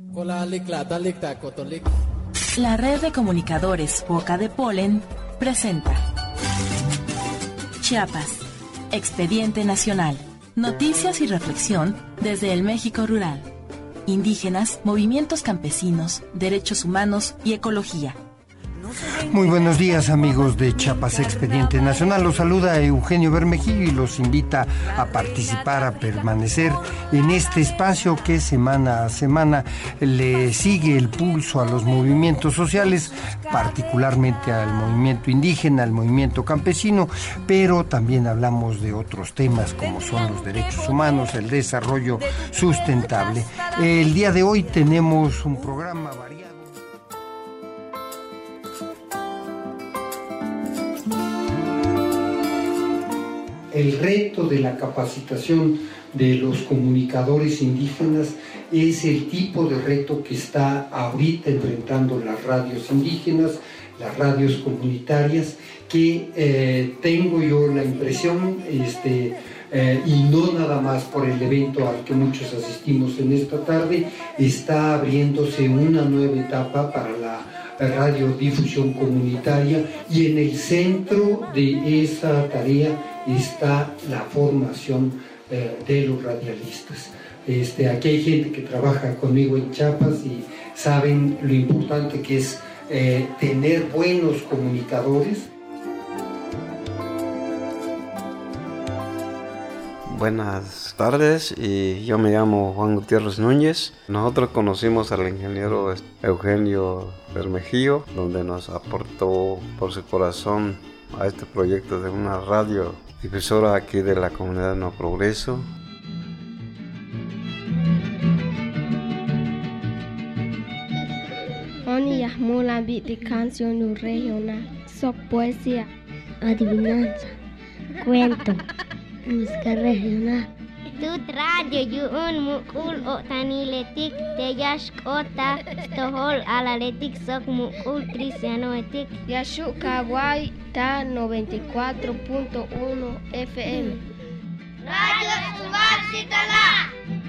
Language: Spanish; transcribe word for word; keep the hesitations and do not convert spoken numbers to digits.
La red de comunicadores Boca de Polen presenta Chiapas, Expediente Nacional. Noticias y reflexión desde el México rural. Indígenas, movimientos campesinos, derechos humanos y ecología. Muy buenos días, amigos de Chiapas Expediente Nacional. Los saluda Eugenio Bermejillo y los invita a participar, a permanecer en este espacio que semana a semana le sigue el pulso a los movimientos sociales, particularmente al movimiento indígena, al movimiento campesino, pero también hablamos de otros temas como son los derechos humanos, el desarrollo sustentable. El día de hoy tenemos un programa variado. El reto de la capacitación de los comunicadores indígenas es el tipo de reto que está ahorita enfrentando las radios indígenas, las radios comunitarias, que eh, tengo yo la impresión, este, eh, y no nada más por el evento al que muchos asistimos en esta tarde, está abriéndose una nueva etapa para la radiodifusión comunitaria, y en el centro de esa tarea está la formación eh, de los radialistas. Este, aquí hay gente que trabaja conmigo en Chiapas y saben lo importante que es eh, tener buenos comunicadores. Buenas tardes, y yo me llamo Juan Gutiérrez Núñez. Nosotros conocimos al ingeniero Eugenio Bermejillo, donde nos aportó por su corazón a este proyecto de una radio difusora aquí de la comunidad de Nuevo Progreso. Oni Yahmula Biti Canción Regional, Soc Poesía, Adivinanza, Cuento, Música Regional. Tut radio yuun mukul o taniletik teyash kota stohol alaletik sok mukul cristiano etik. Yashu Kawaii ta noventa y cuatro punto uno F M. Radio Subasitala.